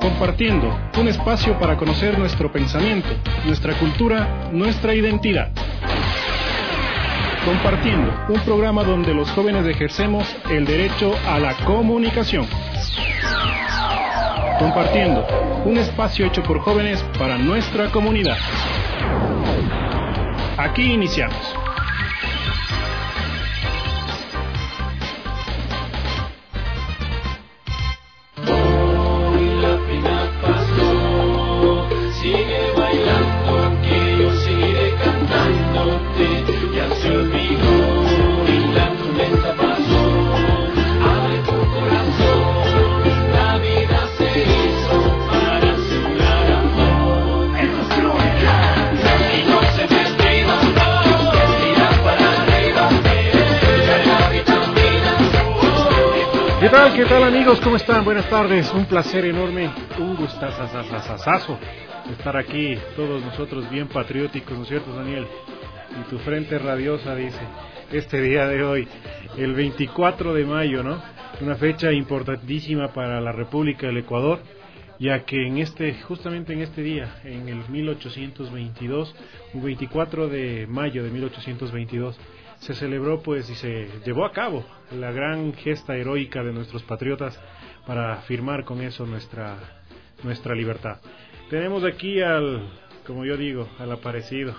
Compartiendo, un espacio para conocer nuestro pensamiento, nuestra cultura, nuestra identidad. Compartiendo, un programa donde los jóvenes ejercemos el derecho a la comunicación. Compartiendo, un espacio hecho por jóvenes para nuestra comunidad. Aquí iniciamos. Sigue bailando, que yo seguiré cantándote. Ya se olvidó y la tormenta pasó. Abre tu corazón, la vida se hizo para sembrar amor. Eso es crónica y no se descuida, no. Tira para arriba, la vitamina. ¿Qué tal amigos? ¿Cómo están? Buenas tardes, un placer enorme, un gustazazazazazo estar aquí, todos nosotros bien patrióticos, ¿no es cierto, Daniel? Y tu frente radiosa, dice, este día de hoy, el 24 de mayo, ¿no? Una fecha importantísima para la República del Ecuador, ya que justamente en este día, en el 1822, un 24 de mayo de 1822, se celebró pues y se llevó a cabo la gran gesta heroica de nuestros patriotas para firmar con eso nuestra libertad. Tenemos aquí como yo digo, al aparecido.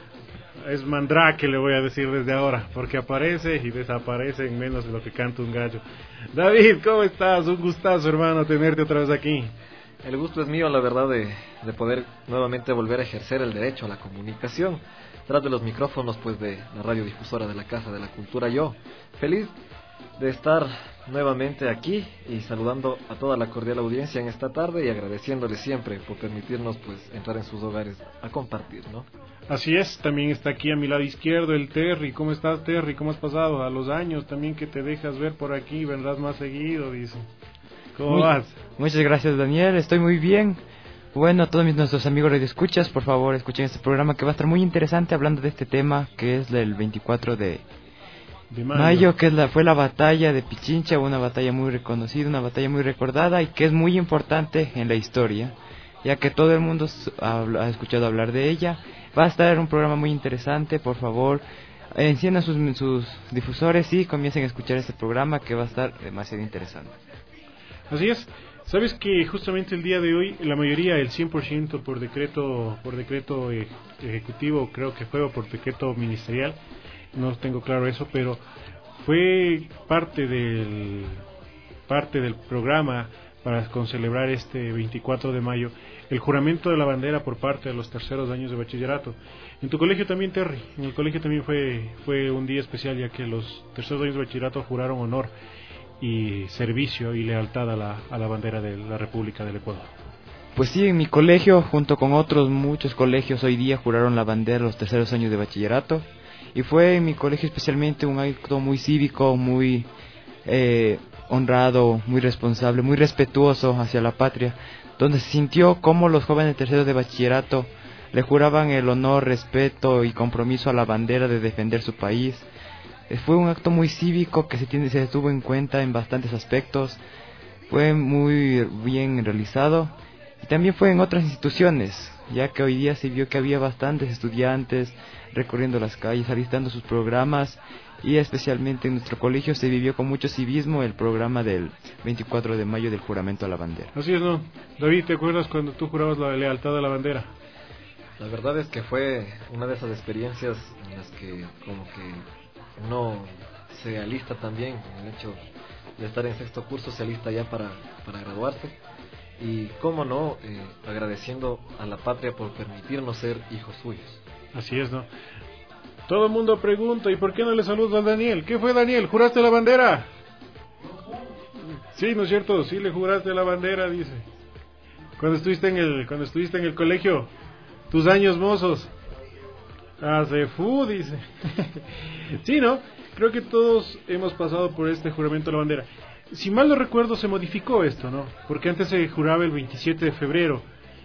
Es Mandrake, le voy a decir desde ahora, porque aparece y desaparece en menos de lo que canta un gallo. David, ¿cómo estás? Un gustazo, hermano, tenerte otra vez aquí. El gusto es mío, la verdad, de poder nuevamente volver a ejercer el derecho a la comunicación. Tras de los micrófonos, pues, de la radiodifusora de la Casa de la Cultura, yo feliz de estar nuevamente aquí y saludando a toda la cordial audiencia en esta tarde y agradeciéndole siempre por permitirnos pues entrar en sus hogares a compartir, ¿no? Así es, también está aquí a mi lado izquierdo el Terry. ¿Cómo estás, Terry? ¿Cómo has pasado? A los años también que te dejas ver por aquí, vendrás más seguido, dice. ¿Cómo vas? Muchas gracias, Daniel, estoy muy bien. Bueno, a todos nuestros amigos radioescuchas, por favor, escuchen este programa que va a estar muy interesante hablando de este tema que es el 24 de mayo, que fue la batalla de Pichincha, una batalla muy reconocida, una batalla muy recordada y que es muy importante en la historia, ya que todo el mundo ha escuchado hablar de ella. Va a estar un programa muy interesante, por favor, enciendan sus difusores y comiencen a escuchar este programa que va a estar demasiado interesante. Así es. Sabes que justamente el día de hoy la mayoría, el 100% por decreto ejecutivo, creo que fue, o por decreto ministerial, no tengo claro eso, pero fue parte del programa para celebrar este 24 de mayo el juramento de la bandera por parte de los terceros años de bachillerato. En tu colegio también, Terry, en el colegio también fue un día especial, ya que los terceros años de bachillerato juraron honor y servicio y lealtad a la bandera de la República del Ecuador. Pues sí, en mi colegio, junto con otros muchos colegios, hoy día juraron la bandera los terceros años de bachillerato. Y fue en mi colegio especialmente un acto muy cívico, muy honrado, muy responsable, muy respetuoso hacia la patria, donde se sintió como los jóvenes terceros de bachillerato le juraban el honor, respeto y compromiso a la bandera de defender su país. Fue un acto muy cívico que se tuvo en cuenta en bastantes aspectos, fue muy bien realizado y también fue en otras instituciones, ya que hoy día se vio que había bastantes estudiantes recorriendo las calles, alistando sus programas y especialmente en nuestro colegio se vivió con mucho civismo el programa del 24 de mayo del juramento a la bandera. Así es, ¿no? David, ¿te acuerdas cuando tú jurabas la lealtad a la bandera? La verdad es que fue una de esas experiencias en las que como que uno se alista también, en el hecho de estar en sexto curso se alista ya para graduarse y cómo no, agradeciendo a la patria por permitirnos ser hijos suyos. Así es, ¿no? Todo el mundo pregunta, ¿y por qué no le saludas a Daniel? ¿Qué fue, Daniel? ¿Juraste la bandera? Sí, ¿no es cierto? Sí le juraste la bandera, dice. Cuando estuviste en el colegio, tus años mozos. Hace dice. Sí, ¿no? Creo que todos hemos pasado por este juramento de la bandera. Si mal no recuerdo, se modificó esto, ¿no? Porque antes se juraba el 27 de febrero,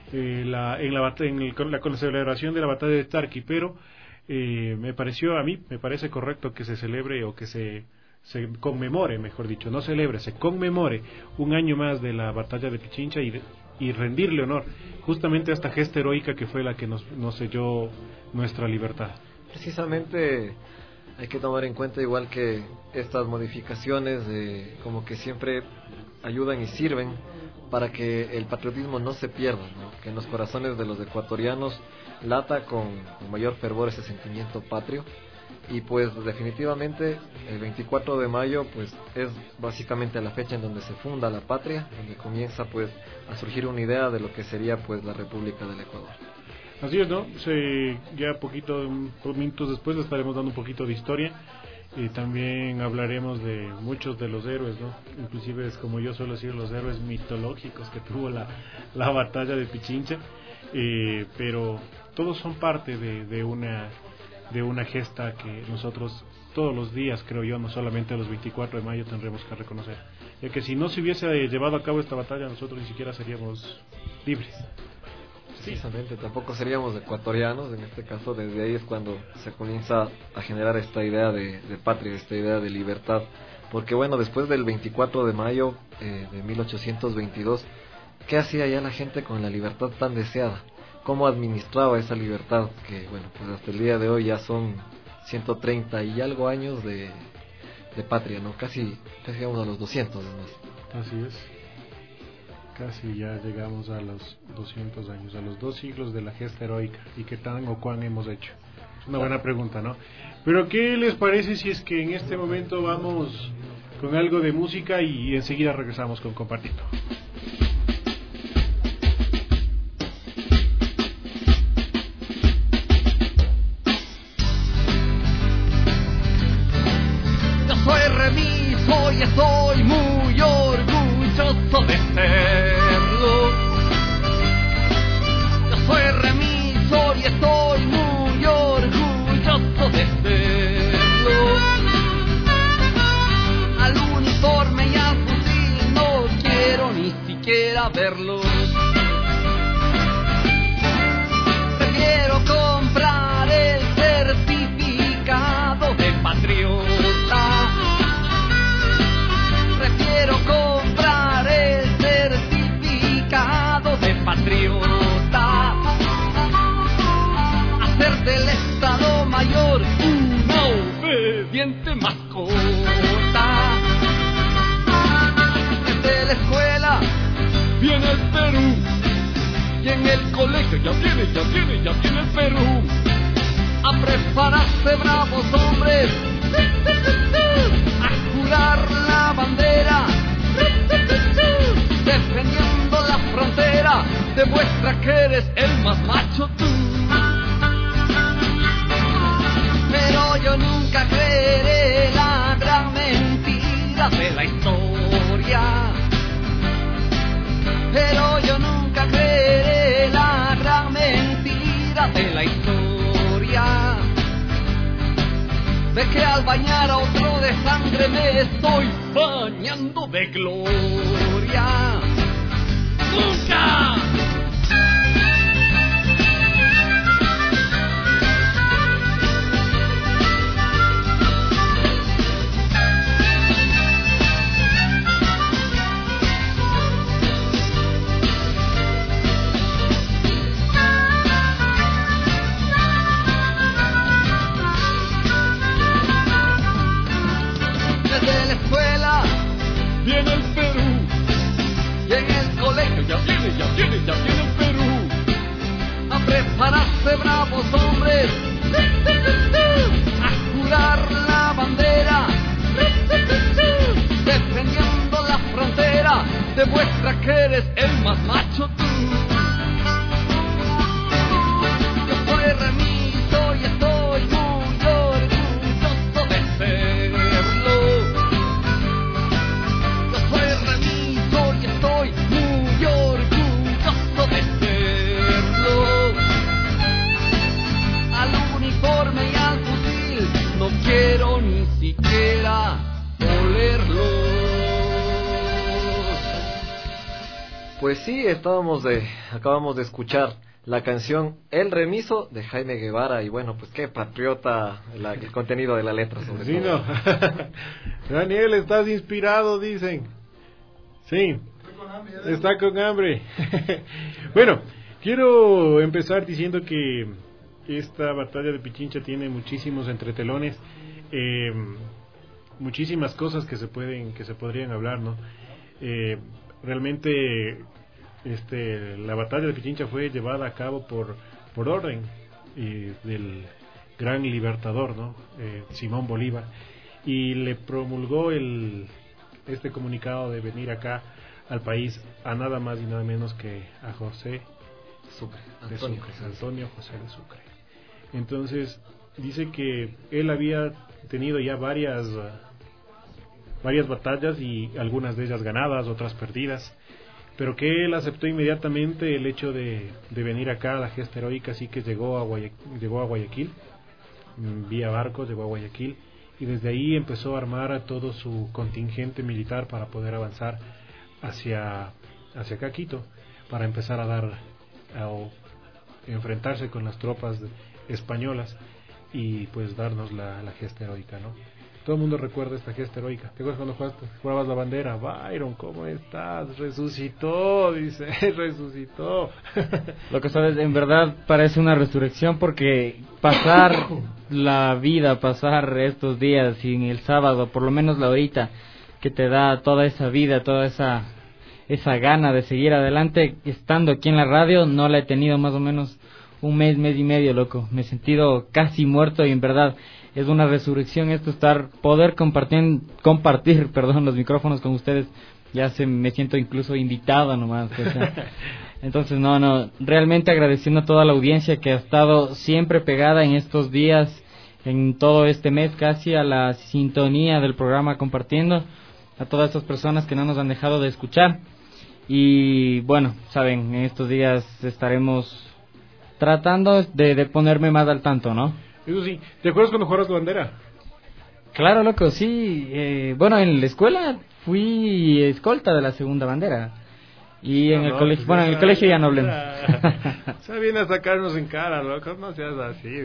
con la celebración de la batalla de Tarqui, pero a mí me parece correcto que se celebre o que se se conmemore, mejor dicho, no celebre, se conmemore un año más de la batalla de Pichincha y rendirle honor justamente a esta gesta heroica que fue la que nos selló nuestra libertad. Precisamente hay que tomar en cuenta igual que estas modificaciones como que siempre ayudan y sirven para que el patriotismo no se pierda, ¿no? Que en los corazones de los ecuatorianos lata con mayor fervor ese sentimiento patrio. Y pues definitivamente el 24 de mayo pues es básicamente la fecha en donde se funda la patria, donde comienza pues a surgir una idea de lo que sería pues la República del Ecuador. Así es, ¿no? Ya minutos después le estaremos dando un poquito de historia y también hablaremos de muchos de los héroes, ¿no? Inclusive es como yo suelo decir, los héroes mitológicos que tuvo la batalla de Pichincha, pero todos son parte de una gesta que nosotros todos los días, creo yo, no solamente los 24 de mayo tendremos que reconocer, ya que si no se hubiese llevado a cabo esta batalla nosotros ni siquiera seríamos libres. Precisamente, tampoco seríamos ecuatorianos, en este caso desde ahí es cuando se comienza a generar esta idea de patria, esta idea de libertad, porque bueno, después del 24 de mayo de 1822, ¿qué hacía ya la gente con la libertad tan deseada? ¿Cómo administraba esa libertad? Que bueno, pues hasta el día de hoy ya son 130 y algo años de patria, ¿no? Casi llegamos a los 200 además. Así es. Casi ya llegamos a los 200 años, a los 2 siglos de la gesta heroica. ¿Y qué tan o cuán hemos hecho? Una buena pregunta, ¿no? Pero ¿qué les parece si es que en este momento vamos con algo de música y enseguida regresamos con Compartiendo? Yo soy remiso y estoy muy orgulloso de serlo. Yo soy remiso y estoy muy orgulloso de serlo. Al uniforme y al fusil no quiero ni siquiera verlo. Prefiero comprar el certificado de patriota. Prefiero comprar el certificado de patriota. Hacer del Estado Mayor una obediente mascota. Desde la escuela viene el Perú y en el colegio ya viene el Perú. A prepararse bravos hombres, a jurar la bandera, defendiendo la frontera, demuestra que eres el más macho tú. Pero yo nunca creeré la gran mentira de la historia. Pero yo nunca creeré la gran mentira de la historia. De que al bañar a otro de sangre me estoy bañando de gloria. ¡Nunca! Viene el Perú y en el colegio ya viene el Perú. A prepararse bravos hombres, a jurar la bandera, defendiendo la frontera, demuestra que eres el más macho tú. Yo soy remiso y estoy muy orgulloso de serlo. Estoy muy orgulloso de serlo. Al uniforme y al fusil no quiero ni siquiera olerlo. Pues sí, acabamos de escuchar la canción El Remiso de Jaime Guevara y bueno, pues qué patriota el contenido de la letra sobre sí, todo. No. Daniel, estás inspirado, dicen. Sí, está con hambre. Bueno, quiero empezar diciendo que esta batalla de Pichincha tiene muchísimos entretelones, muchísimas cosas que se podrían hablar, ¿no? Realmente la batalla de Pichincha fue llevada a cabo por orden del gran libertador, ¿no? Simón Bolívar, y le promulgó este comunicado de venir acá al país a nada más y nada menos que a José Sucre, de Sucre, Antonio José de Sucre. Entonces dice que él había tenido ya varias batallas, y algunas de ellas ganadas, otras perdidas, pero que él aceptó inmediatamente el hecho de venir acá a la gesta heroica, así que llegó a Guayaquil, vía barcos llegó a Guayaquil, y desde ahí empezó a armar a todo su contingente militar para poder avanzar hacia acá, Quito, para empezar a enfrentarse con las tropas españolas y pues darnos la gesta heroica, ¿no? Todo el mundo recuerda esta gesta heroica. ¿Te acuerdas cuando jugabas la bandera? Byron, ¿cómo estás? Resucitó, dice, resucitó. Lo que sabes, en verdad parece una resurrección, porque pasar la vida, pasar estos días sin el sábado, por lo menos la horita que te da toda esa vida, toda esa gana de seguir adelante, estando aquí en la radio, no la he tenido más o menos un mes y medio, loco. Me he sentido casi muerto, y en verdad es una resurrección esto, poder compartir, los micrófonos con ustedes. Ya me siento incluso invitado nomás, o sea. Entonces no, realmente agradeciendo a toda la audiencia que ha estado siempre pegada en estos días, en todo este mes casi, a la sintonía del programa Compartiendo, a todas estas personas que no nos han dejado de escuchar. Y bueno, saben, en estos días estaremos tratando de ponerme más al tanto, ¿no? Eso sí, ¿te acuerdas cuando jugabas la bandera? Claro, loco, sí. Bueno, en la escuela fui escolta de la segunda bandera. Y en el colegio, en el colegio ya no hablemos. Se viene a sacarnos en cara, loco, no seas así.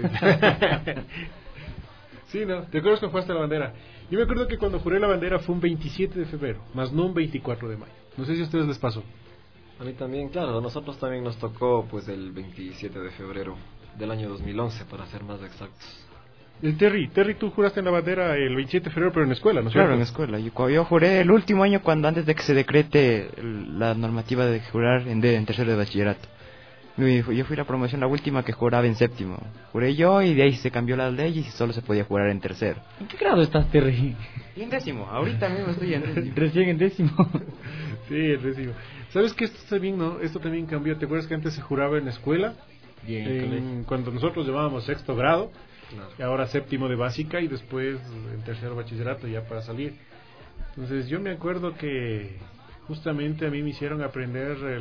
Sí, ¿no? ¿Te acuerdas cuando jugaste la bandera? Yo me acuerdo que cuando juré la bandera fue un 27 de febrero, más no un 24 de mayo. No sé si a ustedes les pasó. A mí también, claro, a nosotros también nos tocó pues el 27 de febrero del año 2011, para ser más exactos. El Terry, tú juraste en la bandera el 27 de febrero, pero en la escuela, ¿no es cierto? Claro, en la escuela. Yo juré el último año, antes de que se decrete la normativa de jurar en tercero de bachillerato. Yo fui la promoción, la última que juraba en séptimo. Juré yo, y de ahí se cambió las leyes y solo se podía jurar en tercero. ¿En qué grado estás, Terry? En décimo, ahorita mismo estoy en décimo. Recién en décimo. Sí, en décimo. ¿Sabes qué? Esto también, ¿no? Esto también cambió. ¿Te acuerdas que antes se juraba en la escuela? Cuando nosotros llevábamos sexto grado, claro. Y ahora séptimo de básica, y después en tercero bachillerato ya para salir. Entonces yo me acuerdo que justamente a mí me hicieron aprenderte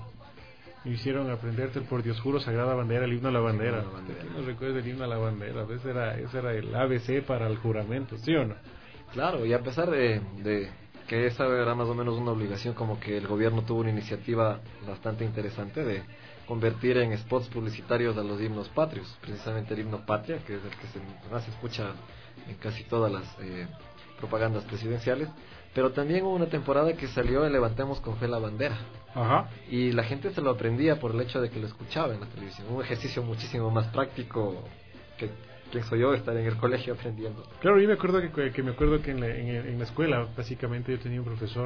el por Dios juro, sagrada bandera, el himno a la bandera. ¿Quién nos recuerda el himno a la bandera? Ese era el ABC para el juramento, ¿sí o no? Claro, y a pesar de que esa era más o menos una obligación, como que el gobierno tuvo una iniciativa bastante interesante de convertir en spots publicitarios a los himnos patrios, precisamente el himno Patria, que es el que más se escucha en casi todas las propagandas presidenciales, pero también hubo una temporada que salió el Levantemos con Fe la Bandera. Ajá. Y la gente se lo aprendía por el hecho de que lo escuchaba en la televisión, un ejercicio muchísimo más práctico que ¿quién soy yo? Estar en el colegio aprendiendo. Claro, yo me acuerdo que en la escuela básicamente yo tenía un profesor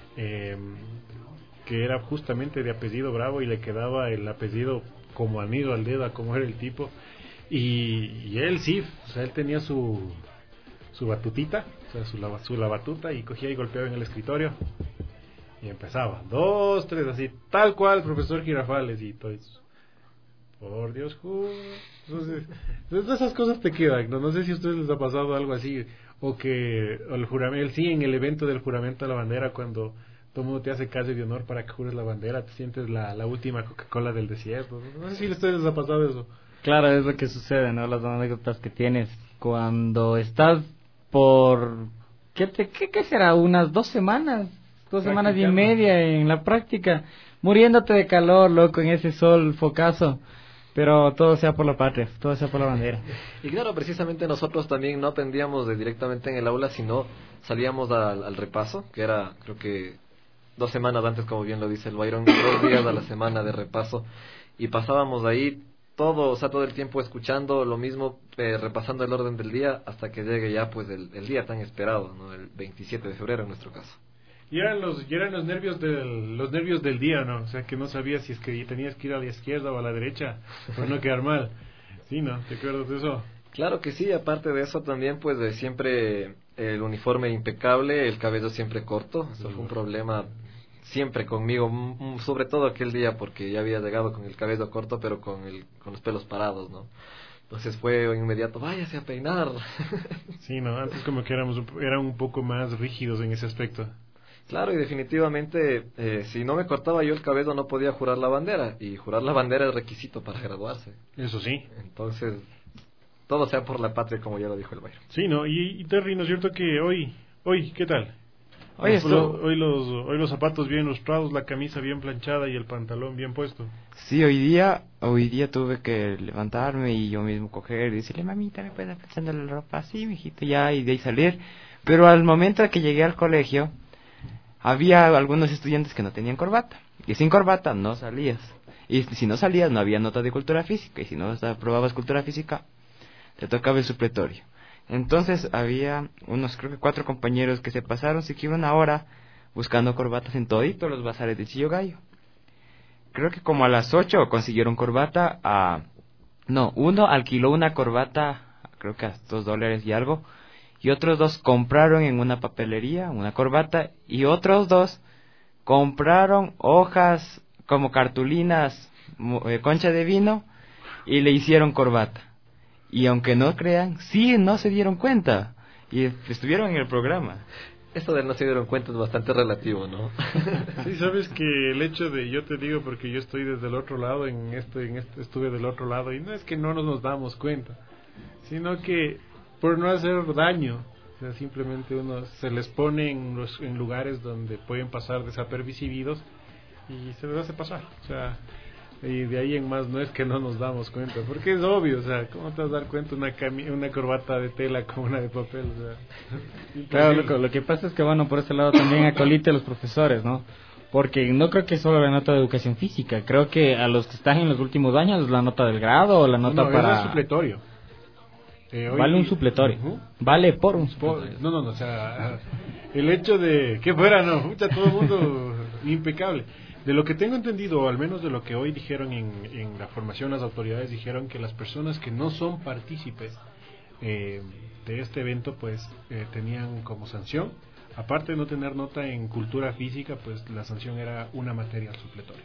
que era justamente de apellido Bravo, y le quedaba el apellido como anillo al dedo, como era el tipo, y él sí, o sea, él tenía su batutita, o sea, su batuta, y cogía y golpeaba en el escritorio y empezaba 2, 3, así tal cual profesor Girafales, y todo eso. Por Dios, entonces esas cosas te quedan, no sé si a ustedes les ha pasado algo así, o que el juramento, sí, en el evento del juramento a la bandera, cuando todo el mundo te hace calle de honor para que jures la bandera, te sientes la última Coca-Cola del desierto. No sé si a ustedes les ha pasado eso. Claro, es lo que sucede, ¿no? Las anécdotas que tienes cuando estás por... ¿Qué será? Unas 2 semanas, 2 semanas y media en la práctica, muriéndote de calor, loco, en ese sol focazo. Pero todo sea por la patria, todo sea por la bandera. Y claro, precisamente nosotros también no aprendíamos directamente en el aula, sino salíamos al repaso, que era, creo que 2 semanas antes, como bien lo dice el Byron, 2 días a la semana de repaso, y pasábamos ahí todo el tiempo escuchando lo mismo, repasando el orden del día, hasta que llegue ya pues el día tan esperado, ¿no? El 27 de febrero en nuestro caso. Y eran los nervios del día, ¿no? O sea, que no sabías si es que tenías que ir a la izquierda o a la derecha, por no quedar mal. Sí, ¿no? ¿Te acuerdas de eso? Claro que sí, aparte de eso también pues de siempre el uniforme impecable, el cabello siempre corto. Eso fue un problema siempre conmigo, sobre todo aquel día, porque ya había llegado con el cabello corto, pero con los pelos parados, ¿no? Entonces fue inmediato, váyase a peinar. Sí, ¿no? Antes como que eran un poco más rígidos en ese aspecto. Claro, y definitivamente, si no me cortaba yo el cabello no podía jurar la bandera, y jurar la bandera es requisito para graduarse. Eso sí. Entonces, todo sea por la patria, como ya lo dijo el Byron. Sí, ¿no? Y Terry, ¿no es cierto que hoy, ¿qué tal? Hoy los zapatos bien lustrados, la camisa bien planchada y el pantalón bien puesto. Sí, hoy día tuve que levantarme y yo mismo coger y decirle, mamita, ¿me puedes planchar la ropa? Sí, mijito, ya, y de ahí salir. Pero al momento de que llegué al colegio, había algunos estudiantes que no tenían corbata, y sin corbata no salías, y si no salías no había nota de cultura física, y si no aprobabas cultura física te tocaba el supletorio. Entonces había creo que 4 compañeros que se pasaron siquiera 1 hora buscando corbatas en toditos los bazares de Chillo Gallo. Creo que como a las 8 consiguieron corbata uno alquiló una corbata, creo que a $2 y algo, y otros 2 compraron en una papelería una corbata, y otros 2 compraron hojas como cartulinas, concha de vino, y le hicieron corbata. Y aunque no crean, sí, no se dieron cuenta, y estuvieron en el programa. Esto de no se dieron cuenta es bastante relativo, ¿no? Sí, sabes que el hecho de, yo te digo porque yo estoy desde el otro lado, estuve del otro lado, y no es que no nos damos cuenta, sino que por no hacer daño, o sea, simplemente se les pone en lugares donde pueden pasar desapercibidos y se les hace pasar, o sea, y de ahí en más no es que no nos damos cuenta, porque es obvio, o sea, ¿cómo te vas a dar cuenta una corbata de tela con una de papel? O sea, claro, lo que pasa es que, bueno, por ese lado también acolite a los profesores, ¿no? Porque no creo que solo la nota de educación física, creo que a los que están en los últimos años la nota del grado o la nota para... es supletorio. Vale un supletorio. Vale por un supletorio. No, o sea, el hecho de que fuera, no, pucha, todo el mundo impecable. De lo que tengo entendido, o al menos de lo que hoy dijeron en la formación, las autoridades dijeron que las personas que no son partícipes de este evento, pues tenían como sanción, aparte de no tener nota en cultura física, pues la sanción era una materia supletoria.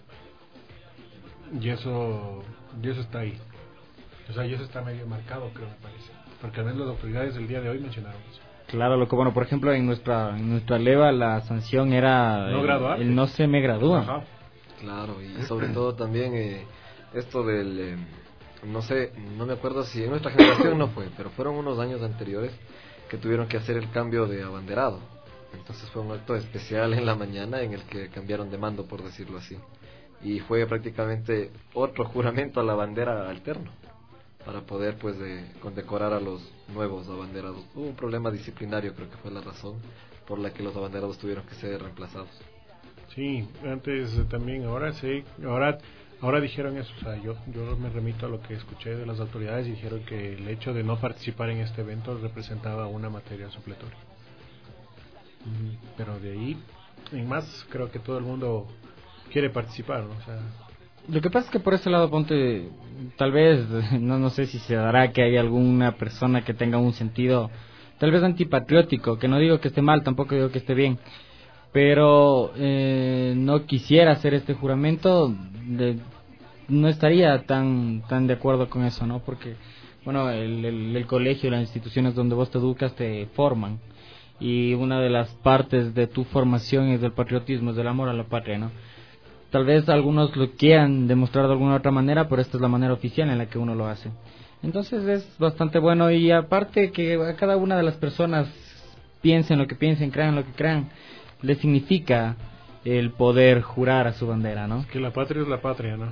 Y eso está ahí. O sea, y eso está medio marcado, creo, me parece. Porque al menos las autoridades del día de hoy mencionaron eso. Claro, lo que, bueno, por ejemplo, en nuestra leva la sanción era el no se me gradúa. Ajá. Claro, y sobre todo también esto del, no me acuerdo si en nuestra generación no fue, pero fueron unos años anteriores que tuvieron que hacer el cambio de abanderado. Entonces fue un acto especial en la mañana en el que cambiaron de mando, por decirlo así. Y fue prácticamente otro juramento a la bandera alterno, para poder pues condecorar a los nuevos abanderados. Hubo un problema disciplinario, creo que fue la razón por la que los abanderados tuvieron que ser reemplazados. Sí, antes también, ahora dijeron eso, o sea, yo me remito a lo que escuché de las autoridades y dijeron que el hecho de no participar en este evento representaba una materia supletoria. Pero de ahí en más creo que todo el mundo quiere participar, ¿no? O sea, lo que pasa es que por ese lado, ponte, tal vez, no sé si se dará que haya alguna persona que tenga un sentido tal vez antipatriótico, que no digo que esté mal, tampoco digo que esté bien, pero no quisiera hacer este juramento, no estaría tan de acuerdo con eso, ¿no? Porque, bueno, el colegio, las instituciones donde vos te educas te forman, y una de las partes de tu formación es del patriotismo, es del amor a la patria, ¿no? Tal vez algunos lo quieran demostrar de alguna otra manera, pero esta es la manera oficial en la que uno lo hace. Entonces es bastante bueno, y aparte que a cada una de las personas piensen lo que piensen, crean lo que crean, le significa el poder jurar a su bandera, ¿no? Es que la patria es la patria, ¿no?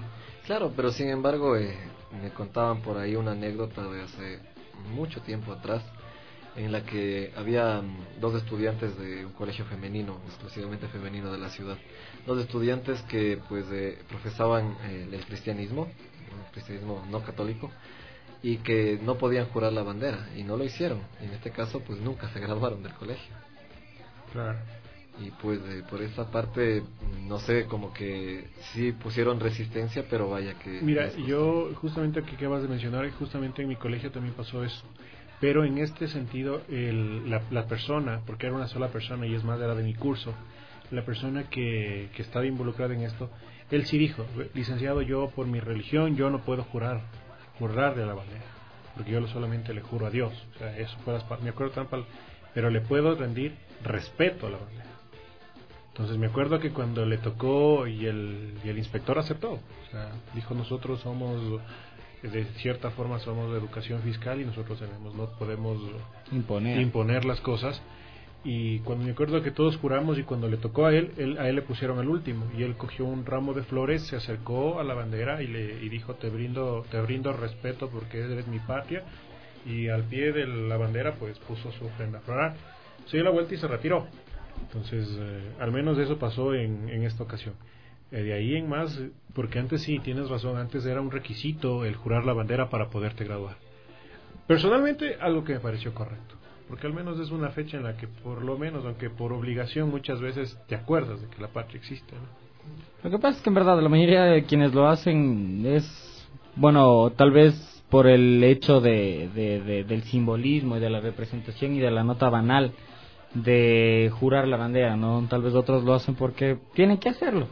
Claro, pero sin embargo me contaban por ahí una anécdota de hace mucho tiempo atrás, en la que había dos estudiantes de un colegio femenino, exclusivamente femenino de la ciudad, dos estudiantes que pues profesaban el cristianismo, un cristianismo no católico, y que no podían jurar la bandera, y no lo hicieron. En este caso pues nunca se graduaron del colegio. Claro. Y pues por esa parte, no sé, como que sí pusieron resistencia, pero vaya que... Mira, yo justamente que acabas de mencionar, justamente en mi colegio también pasó eso. Pero en este sentido, la persona, porque era una sola persona y es más, era de mi curso, la persona que estaba involucrada en esto, él sí dijo, licenciado, yo por mi religión, yo no puedo jurar de la bandera, porque yo solamente le juro a Dios. O sea, eso fue me acuerdo pero le puedo rendir respeto a la bandera. Entonces me acuerdo que cuando le tocó y el inspector aceptó, o sea, dijo, nosotros somos... de cierta forma somos de educación fiscal y nosotros no podemos imponer las cosas. Y cuando me acuerdo que todos juramos, y cuando le tocó a él le pusieron el último, y él cogió un ramo de flores, se acercó a la bandera y dijo, te brindo respeto porque eres mi patria, y al pie de la bandera pues puso su ofrenda floral, se dio la vuelta y se retiró. Entonces al menos eso pasó en esta ocasión. De ahí en más, porque antes sí, tienes razón, antes era un requisito el jurar la bandera para poderte graduar. Personalmente, algo que me pareció correcto, porque al menos es una fecha en la que por lo menos, aunque por obligación muchas veces te acuerdas de que la patria existe, ¿no? Lo que pasa es que en verdad la mayoría de quienes lo hacen es, bueno, tal vez por el hecho del simbolismo y de la representación y de la nota banal de jurar la bandera, ¿no? Tal vez otros lo hacen porque tienen que hacerlo.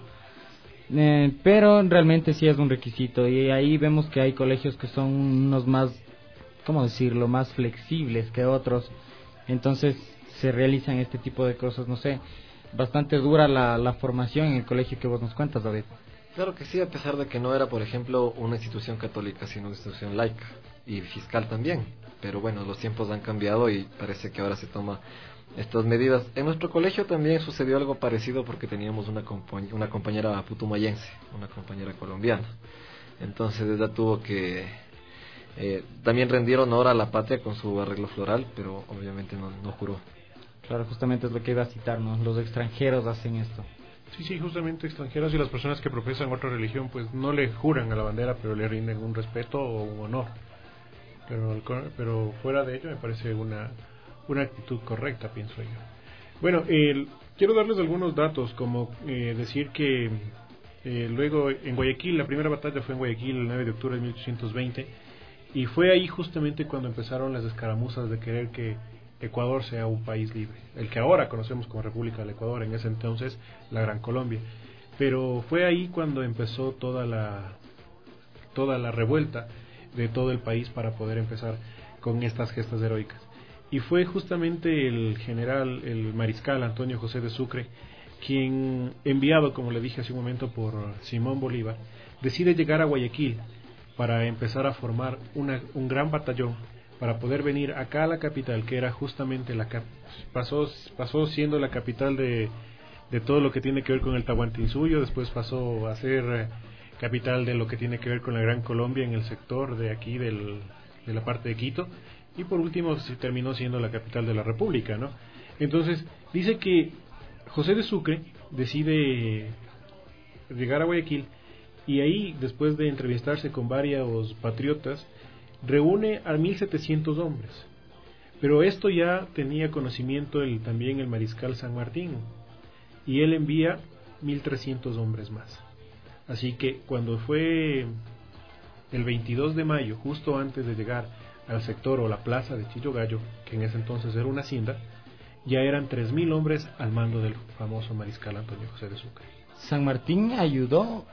Pero realmente sí es un requisito, y ahí vemos que hay colegios que son unos más, ¿cómo decirlo?, más flexibles que otros, entonces se realizan este tipo de cosas. No sé, bastante dura la formación en el colegio que vos nos cuentas, David. Claro que sí, a pesar de que no era, por ejemplo, una institución católica, sino una institución laica y fiscal también, pero bueno, los tiempos han cambiado y parece que ahora se toma estas medidas. En nuestro colegio también sucedió algo parecido, porque teníamos una compañera putumayense, una compañera colombiana. Entonces ella tuvo que también rendir honor a la patria con su arreglo floral, pero obviamente no juró. Claro, justamente es lo que iba a citar, ¿no? Los extranjeros hacen esto. Sí, justamente extranjeros, y las personas que profesan otra religión pues no le juran a la bandera, pero le rinden un respeto o un honor. Pero fuera de ello me parece una actitud correcta, pienso yo. Bueno, quiero darles algunos datos, como decir que luego en Guayaquil, la primera batalla fue en Guayaquil el 9 de octubre de 1820, y fue ahí justamente cuando empezaron las escaramuzas de querer que Ecuador sea un país libre, el que ahora conocemos como República del Ecuador, en ese entonces la Gran Colombia. Pero fue ahí cuando empezó toda la revuelta de todo el país para poder empezar con estas gestas heroicas. Y fue justamente el mariscal Antonio José de Sucre quien, enviado, como le dije hace un momento, por Simón Bolívar, decide llegar a Guayaquil para empezar a formar un gran batallón para poder venir acá a la capital, que era justamente pasó siendo la capital de todo lo que tiene que ver con el Tahuantinsuyo, después pasó a ser capital de lo que tiene que ver con la Gran Colombia en el sector de aquí de la parte de Quito, y por último se terminó siendo la capital de la República, ¿no? Entonces dice que José de Sucre decide llegar a Guayaquil, y ahí, después de entrevistarse con varios patriotas, reúne a 1.700 hombres. Pero esto ya tenía conocimiento también el mariscal San Martín, y él envía 1.300 hombres más. Así que cuando fue el 22 de mayo, justo antes de llegar al sector o la plaza de Chillogallo, que en ese entonces era una hacienda, ya eran 3.000 hombres al mando del famoso mariscal Antonio José de Sucre. San Martín ayudó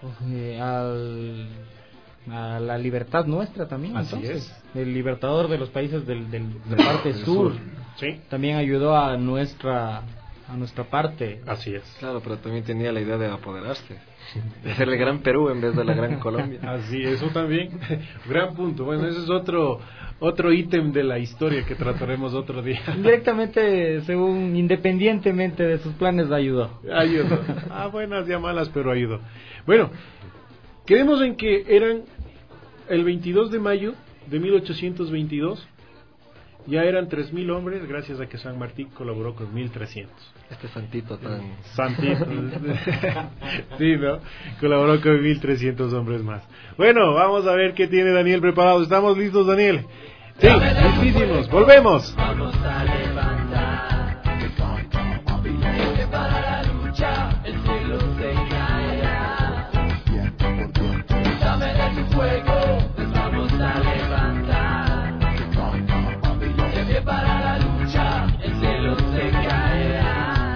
a la libertad nuestra también. Así entonces es. El libertador de los países de la parte sur. Sí. También ayudó a nuestra parte. Así es. Claro, pero también tenía la idea de apoderarse, de ser el Gran Perú en vez de la Gran Colombia. Así, eso también. Gran punto. Bueno, ese es otro ítem de la historia que trataremos otro día. Directamente, independientemente de sus planes, ayudó. Ayudó. Buenas y a malas, pero ayudó. Bueno, Quedemos en que eran el 22 de mayo de 1822, ya eran 3.000 hombres, gracias a que San Martín colaboró con 1.300. Este santito tan... Santito. Sí, ¿no? Colaboró con 1.300 hombres más. Bueno, vamos a ver qué tiene Daniel preparado. ¿Estamos listos, Daniel? Sí, listísimos. Volvemos. Vamos a levantar, que para la lucha el cielo se caerá. Dame de tu fuego, nos vamos a levantar, que para la lucha el cielo se caerá.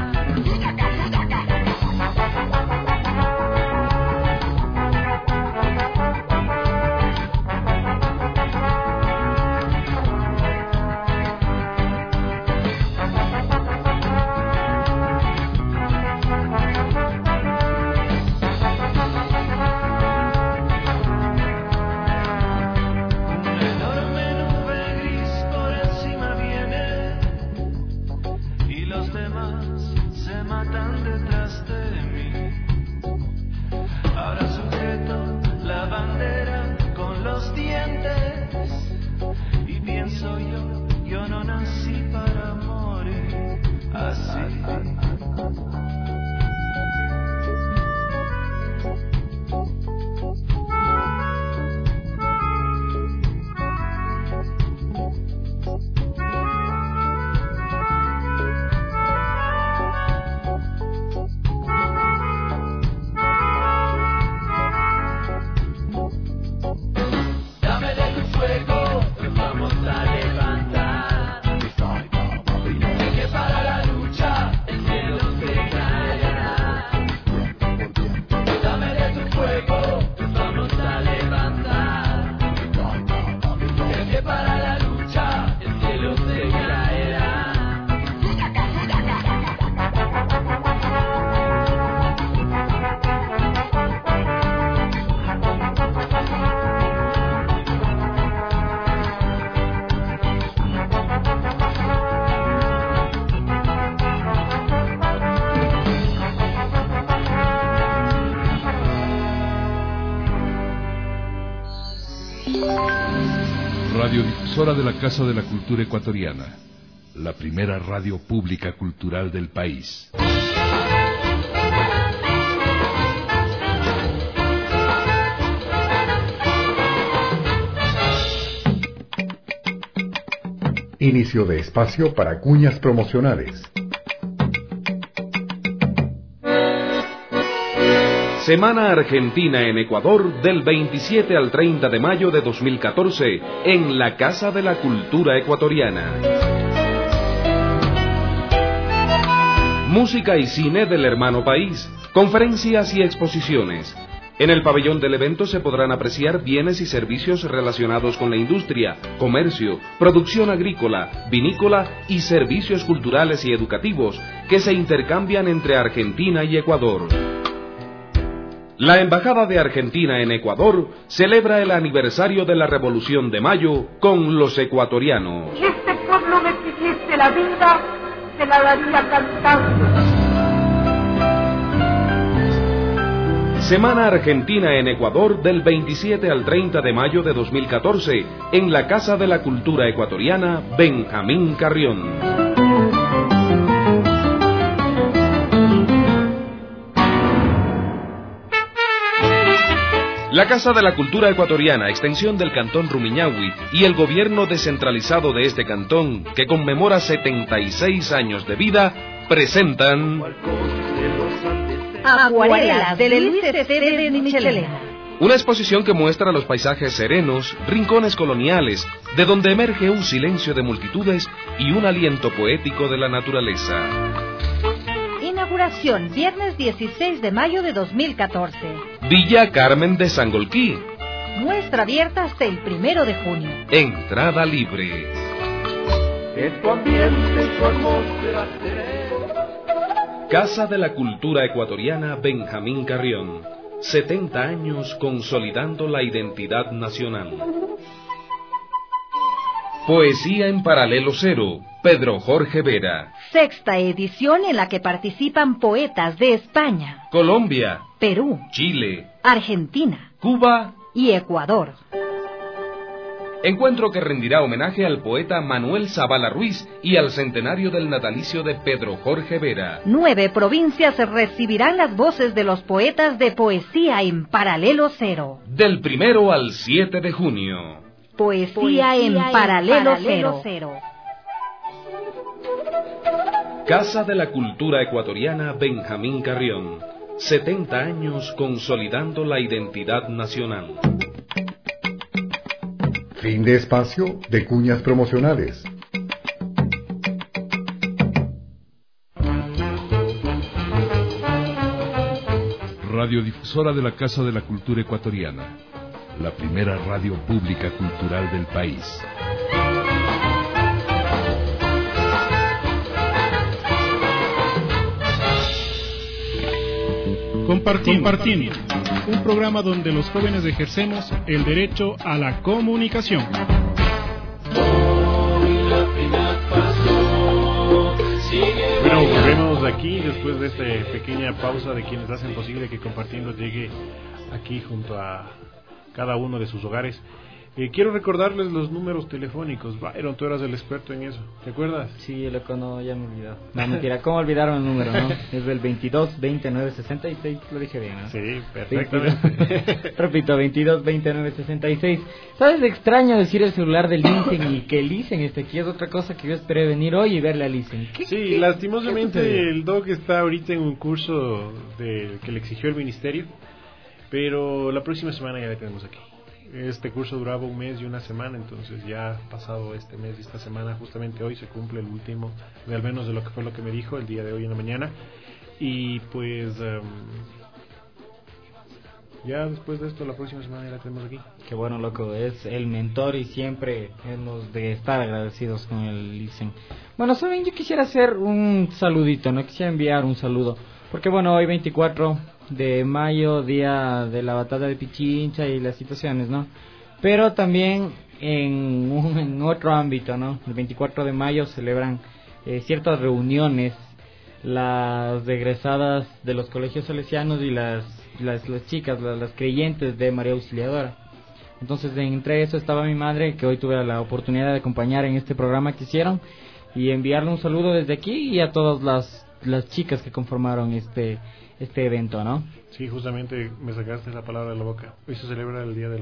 Yo no nací para morir así. Dame de tu fuego, nos vamos a levantar, que para la lucha el cielo se caerá. Dame de tu fuego, nos vamos a levantar, que para la lucha el cielo se caerá. Radiodifusora de la Casa de la Cultura Ecuatoriana, la primera radio pública cultural del país. Inicio de espacio para cuñas promocionales. Semana Argentina en Ecuador del 27 al 30 de mayo de 2014 en la Casa de la Cultura Ecuatoriana. Música y cine del hermano país, conferencias y exposiciones. En el pabellón del evento se podrán apreciar bienes y servicios relacionados con la industria, comercio, producción agrícola, vinícola y servicios culturales y educativos que se intercambian entre Argentina y Ecuador. La Embajada de Argentina en Ecuador celebra el aniversario de la Revolución de Mayo con los ecuatorianos. Si este pueblo me pidiese la vida, se la daría cantando. Semana Argentina en Ecuador del 27 al 30 de mayo de 2014 en la Casa de la Cultura Ecuatoriana Benjamín Carrión. La Casa de la Cultura Ecuatoriana, extensión del Cantón Rumiñahui, y el gobierno descentralizado de este cantón, que conmemora 76 años de vida, presentan Acuarelas de Luis Esteves Michelena. Una exposición que muestra los paisajes serenos, rincones coloniales, de donde emerge un silencio de multitudes y un aliento poético de la naturaleza. Inauguración, viernes 16 de mayo de 2014. Villa Carmen de Sangolquí. Muestra abierta hasta el 1 de junio. Entrada libre. En tu ambiente y tu atmósfera seré. Casa de la Cultura Ecuatoriana Benjamín Carrión. 70 años consolidando la identidad nacional. Poesía en Paralelo Cero, Pedro Jorge Vera. Sexta edición en la que participan poetas de España, Colombia, Perú, Chile, Argentina, Cuba y Ecuador. Encuentro que rendirá homenaje al poeta Manuel Zavala Ruiz y al centenario del natalicio de Pedro Jorge Vera. 9 provincias recibirán las voces de los poetas de poesía en Paralelo Cero. Del 1 al 7 de junio. Poesía en Paralelo Cero. Casa de la Cultura Ecuatoriana Benjamín Carrión. 70 años consolidando la identidad nacional. Fin de espacio de cuñas promocionales. Radiodifusora de la Casa de la Cultura Ecuatoriana, la primera radio pública cultural del país. Compartiendo. Un programa donde los jóvenes ejercemos el derecho a la comunicación. Bueno, volvemos aquí después de esta pequeña pausa de quienes hacen posible que Compartiendo llegue aquí junto a cada uno de sus hogares. Quiero recordarles los números telefónicos. Byron, tú eras el experto en eso, ¿te acuerdas? Sí, loco, no, ya me he olvidado. No, mentira, ¿cómo olvidaron el número, no? Es del 22 29 66, lo dije bien, ¿no? Sí, perfectamente. Repito, 22 29 66. ¿Sabes? Extraño decir el celular del Licen y que el Licen esté aquí. Es otra cosa que yo esperé venir hoy y verle a Licen. Sí, lastimosamente el Doc está ahorita en un curso que le exigió el ministerio, pero la próxima semana ya le tenemos aquí. Este curso duraba un mes y una semana, entonces ya pasado este mes y esta semana, justamente hoy se cumple el último, al menos de lo que fue lo que me dijo el día de hoy en la mañana. Y pues ya después de esto, la próxima semana ya la tenemos aquí. Qué bueno, loco, es el mentor y siempre hemos de estar agradecidos con el Licen. Bueno, saben, yo quisiera hacer un saludito, no quisiera enviar un saludo, porque bueno, hoy 24 de mayo, día de la batalla de Pichincha y las situaciones, ¿no? Pero también en otro ámbito, ¿no? El 24 de mayo celebran ciertas reuniones las egresadas de los colegios salesianos y las chicas, las creyentes de María Auxiliadora. Entonces, entre eso estaba mi madre, que hoy tuve la oportunidad de acompañar en este programa que hicieron, y enviarle un saludo desde aquí y a todas las chicas que conformaron este evento, ¿no? Sí, justamente me sacaste la palabra de la boca. Hoy se celebra el día de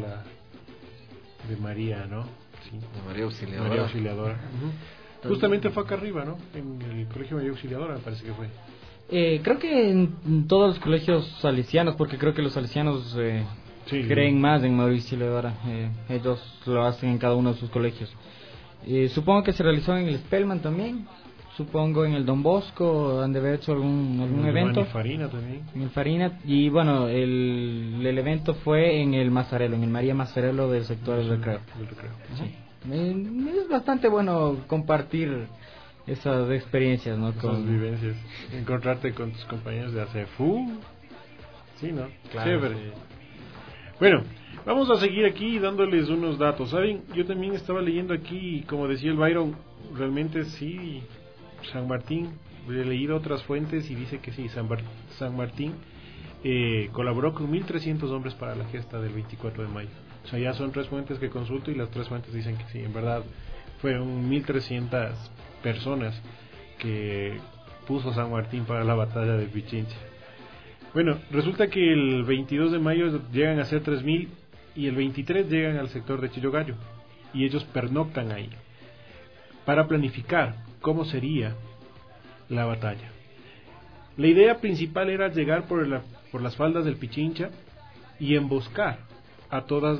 María, ¿no? Sí. De María Auxiliadora. María Auxiliadora. Uh-huh. Justamente fue acá arriba, ¿no? En el colegio María Auxiliadora, me parece que fue. Creo que en todos los colegios salesianos, porque creo que los salesianos creen más en María Auxiliadora. Ellos lo hacen en cada uno de sus colegios. Supongo que se realizó en el Spellman también. Supongo en el Don Bosco han de haber hecho algún evento. En el Farina también. En el Farina. Y bueno, el evento fue en el Mazarelo, en el María Mazarelo del sector del Recreo. Sí. Es bastante bueno compartir esas experiencias, ¿no? Esas vivencias. Encontrarte con tus compañeros de ACFU. Sí, ¿no? Claro. Chévere. Sí. Bueno, vamos a seguir aquí dándoles unos datos. ¿Saben? Yo también estaba leyendo aquí, como decía el Byron, realmente sí... San Martín, he leído otras fuentes y dice que sí, San Martín colaboró con 1.300 hombres para la gesta del 24 de mayo. O sea, ya son 3 fuentes que consulto y las 3 fuentes dicen que sí, en verdad fueron 1.300 personas que puso San Martín para la batalla de Pichincha. Bueno, resulta que el 22 de mayo llegan a ser 3.000 y el 23 llegan al sector de Chillogallo y ellos pernoctan ahí para planificar cómo sería la batalla. La idea principal era llegar por las faldas del Pichincha y emboscar a todos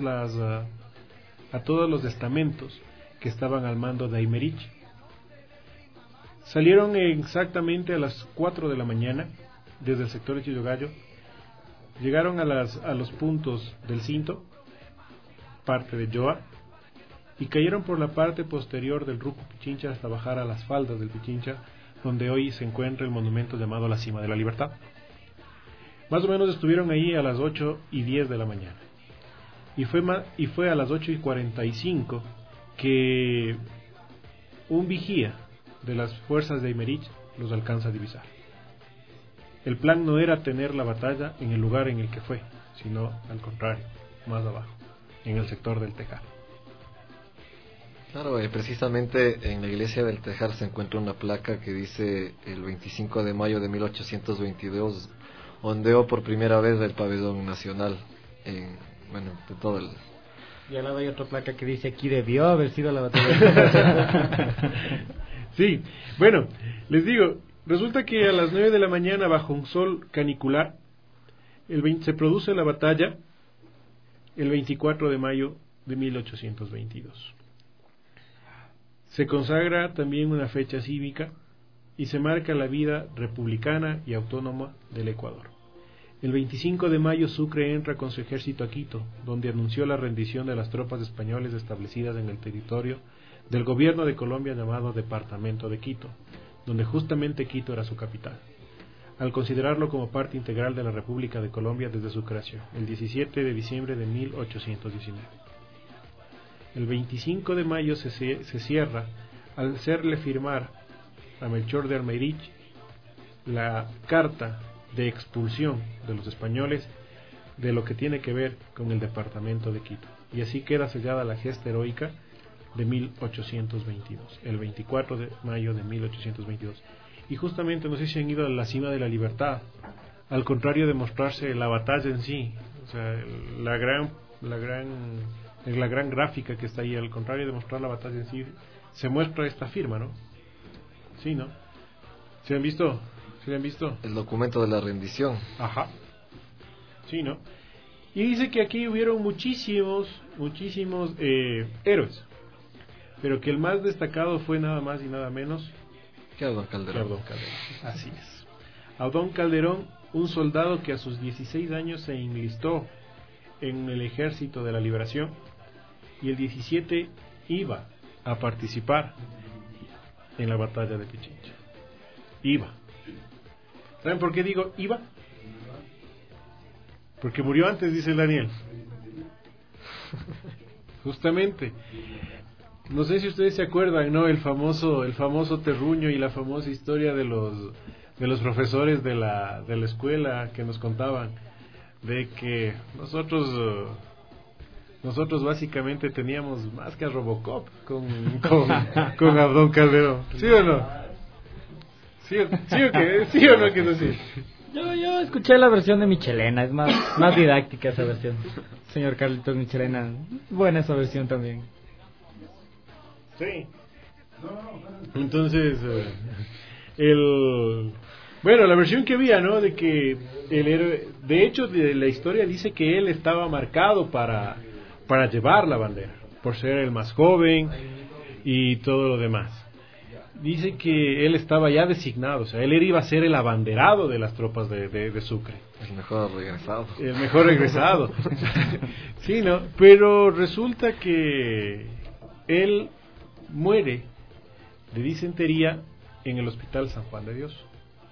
los estamentos que estaban al mando de Aymerich. Salieron exactamente a las 4 de la mañana desde el sector de Chillogallo, llegaron a los puntos del Cinto, parte de Yoa, y cayeron por la parte posterior del Ruco Pichincha hasta bajar a las faldas del Pichincha, donde hoy se encuentra el monumento llamado la Cima de la Libertad. Más o menos estuvieron ahí a las 8:10 de la mañana. Y fue a las 8:45 que un vigía de las fuerzas de Aymerich los alcanza a divisar. El plan no era tener la batalla en el lugar en el que fue, sino al contrario, más abajo, en el sector del Tejar. Claro, precisamente en la iglesia del Tejar se encuentra una placa que dice: el 25 de mayo de 1822 ondeó por primera vez el pabellón nacional en, de todo el... Y al lado hay otra placa que dice: aquí debió haber sido la batalla. Sí, bueno, les digo, resulta que a las 9 de la mañana, bajo un sol canicular, se produce la batalla el 24 de mayo de 1822. Se consagra también una fecha cívica y se marca la vida republicana y autónoma del Ecuador. El 25 de mayo Sucre entra con su ejército a Quito, donde anunció la rendición de las tropas españoles establecidas en el territorio del gobierno de Colombia llamado Departamento de Quito, donde justamente Quito era su capital, al considerarlo como parte integral de la República de Colombia desde su creación, el 17 de diciembre de 1819. El 25 de mayo se cierra al hacerle firmar a Melchor de Almeirich la carta de expulsión de los españoles de lo que tiene que ver con el departamento de Quito. Y así queda sellada la gesta heroica de 1822, el 24 de mayo de 1822. Y justamente, no sé si han ido a la cima de la libertad, al contrario de mostrarse la batalla en sí, o sea, la gran gráfica que está ahí, al contrario de mostrar la batalla en sí, se muestra esta firma, ¿no? Sí, ¿no? ¿Se han visto? ¿Se han visto? El documento de la rendición. Ajá. Sí, ¿no? Y dice que aquí hubieron muchísimos héroes, pero que el más destacado fue nada más y nada menos que Abdón Calderón. Así es. Abdón Calderón, un soldado que a sus 16 años se enlistó en el Ejército de la Liberación y el 17 iba a participar en la batalla de Pichincha. Iba. ¿Saben por qué digo iba? Porque murió antes, dice el Daniel. Justamente. No sé si ustedes se acuerdan, ¿no? El famoso terruño y la famosa historia de los profesores de la escuela que nos contaban de que nosotros básicamente teníamos más que a Robocop con Abdón Calderón. ¿Sí o no? ¿Sí o qué? ¿Sí o no que es así? Yo escuché la versión de Michelena, es más didáctica esa versión. Señor Carlitos Michelena, buena esa versión también. Sí. Entonces, la versión que había, ¿no? De que el héroe, de hecho, de la historia dice que él estaba marcado para llevar la bandera, por ser el más joven y todo lo demás. Dice que él estaba ya designado, o sea, él iba a ser el abanderado de las tropas de Sucre. El mejor regresado. El mejor regresado. Sí, ¿no? Pero resulta que él muere de disentería en el Hospital San Juan de Dios.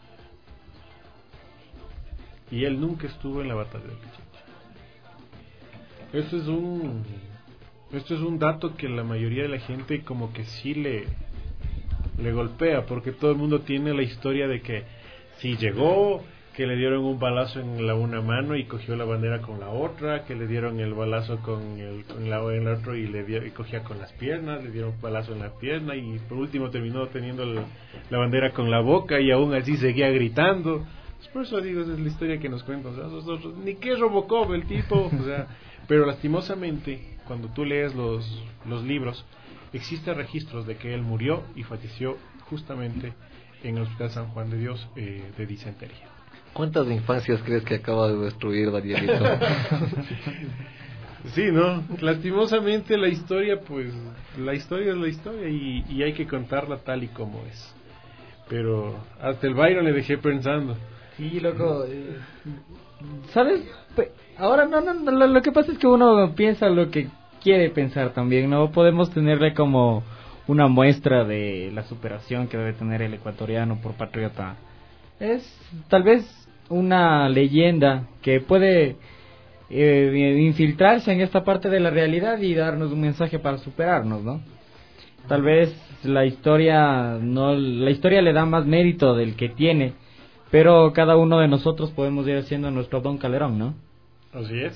Y él nunca estuvo en la batalla de Pichincha. Esto es un dato que la mayoría de la gente como que sí le golpea, porque todo el mundo tiene la historia de que sí llegó, que le dieron un balazo en una mano y cogió la bandera con la otra, que le dieron el balazo con el otro y cogía con las piernas, le dieron un balazo en la pierna y por último terminó teniendo la bandera con la boca y aún así seguía gritando. Por eso digo, esa es la historia que nos cuentan, o sea, nosotros, ni que Robocop el tipo, o sea, pero lastimosamente cuando tú lees los libros existen registros de que él murió y falleció justamente en el Hospital San Juan de Dios de disentería. ¿Cuántas infancias crees que acaba de destruir Danielito? Sí, ¿no? Lastimosamente la historia, pues, la historia es la historia y hay que contarla tal y como es. Pero hasta el Byron le dejé pensando. Sí, loco. ¿Sabes? Ahora no, lo que pasa es que uno piensa lo que quiere pensar también, no podemos tenerle como una muestra de la superación que debe tener el ecuatoriano por patriota. Es tal vez una leyenda que puede infiltrarse en esta parte de la realidad y darnos un mensaje para superarnos, ¿no? Tal vez la historia le da más mérito del que tiene, pero cada uno de nosotros podemos ir haciendo nuestro Abdón Calderón, ¿no? Así es.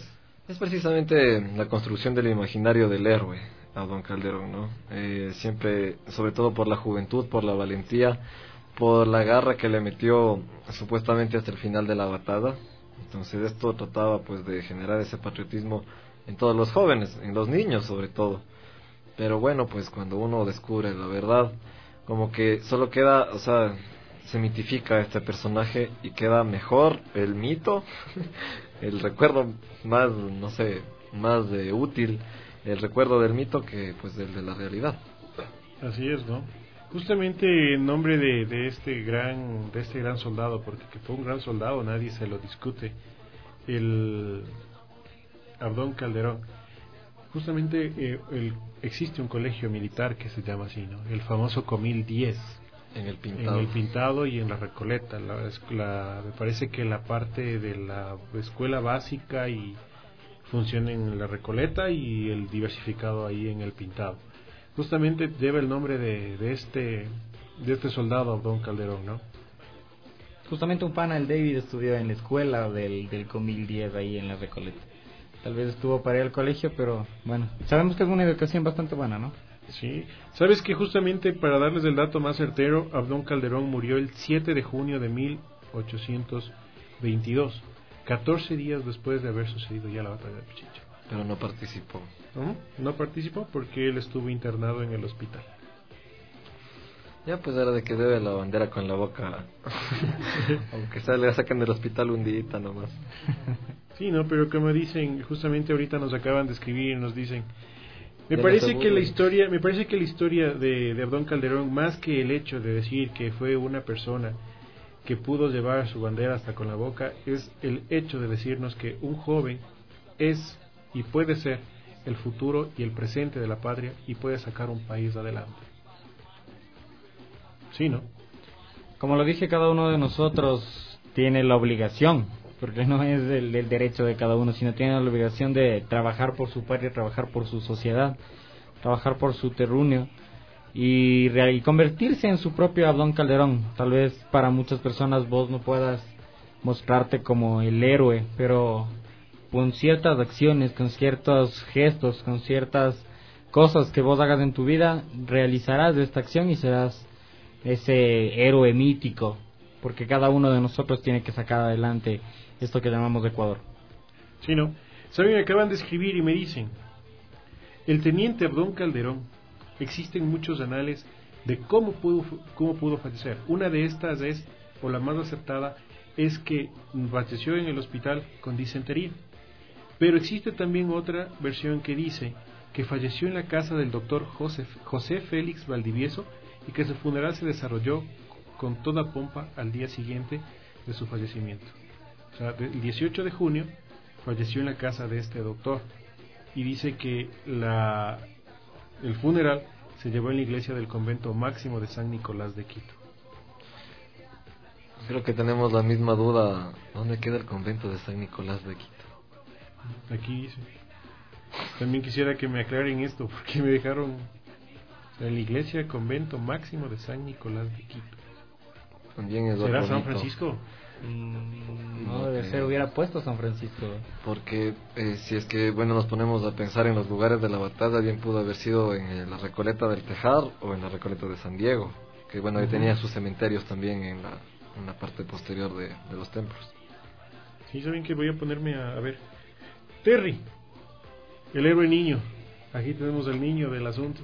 Es precisamente la construcción del imaginario del héroe, Abdón Calderón, ¿no? Siempre, sobre todo por la juventud, por la valentía, por la garra que le metió supuestamente hasta el final de la batalla. Entonces esto trataba pues de generar ese patriotismo en todos los jóvenes, en los niños sobre todo. Pero bueno, pues cuando uno descubre la verdad, como que solo queda, o sea, se mitifica este personaje y queda mejor el mito, el recuerdo más, no sé, más útil, el recuerdo del mito que pues del de la realidad. Así es, ¿no? Justamente en nombre de este gran soldado, porque que fue un gran soldado, nadie se lo discute, el Abdón Calderón. Justamente existe un colegio militar que se llama así, ¿no? El famoso Comil 10. En el Pintado. En el Pintado y en la Recoleta. Me parece que la parte de la escuela básica y funciona en la Recoleta y el diversificado ahí en el Pintado. Justamente lleva el nombre de este soldado Abdón Calderón, ¿no? Justamente un pana, el David, estudió en la escuela del Comil 10 ahí en la Recoleta. Tal vez estuvo para ir al colegio, pero bueno, sabemos que es una educación bastante buena, ¿no? Sí, sabes que justamente para darles el dato más certero, Abdón Calderón murió el 7 de junio de 1822, 14 días después de haber sucedido ya la batalla de Pichincha. Pero no participó. No participó porque él estuvo internado en el hospital. Ya pues era de que debe la bandera con la boca, aunque sea le sacan del hospital un día nomás. Sí, no, pero como dicen, justamente ahorita nos acaban de escribir, nos dicen, me parece que la historia de Abdón Calderón, más que el hecho de decir que fue una persona que pudo llevar su bandera hasta con la boca, es el hecho de decirnos que un joven es y puede ser el futuro y el presente de la patria y puede sacar un país adelante. Sí, ¿no? Como lo dije, cada uno de nosotros tiene la obligación, porque no es el derecho de cada uno, sino tiene la obligación de trabajar por su patria, trabajar por su sociedad, trabajar por su terruño y convertirse en su propio Abdón Calderón. Tal vez para muchas personas vos no puedas mostrarte como el héroe, pero con ciertas acciones, con ciertos gestos, con ciertas cosas que vos hagas en tu vida, realizarás esta acción y serás ese héroe mítico, porque cada uno de nosotros tiene que sacar adelante esto que llamamos Ecuador. Sí, ¿no? Saben, me acaban de escribir y me dicen, el teniente Abdón Calderón, existen muchos anales de cómo pudo fallecer. Una de estas es, o la más aceptada, es que falleció en el hospital con disentería. Pero existe también otra versión que dice que falleció en la casa del doctor José Félix Valdivieso y que su funeral se desarrolló con toda pompa al día siguiente de su fallecimiento. O sea, el 18 de junio falleció en la casa de este doctor y dice que el funeral se llevó en la iglesia del convento máximo de San Nicolás de Quito. Creo que tenemos la misma duda. ¿Dónde queda el convento de San Nicolás de Quito? Aquí dice. También quisiera que me aclaren esto, porque me dejaron en la iglesia convento máximo de San Nicolás de Quito. También es ¿Será bonito. San Francisco? No debe ser, hubiera puesto San Francisco. Porque si es que nos ponemos a pensar en los lugares de la batalla, bien pudo haber sido en la Recoleta del Tejar o en la Recoleta de San Diego, que ahí tenía sus cementerios también en la parte posterior de los templos. Sí, saben que voy a ponerme a ver. Terry, el héroe niño. Aquí tenemos al niño del asunto.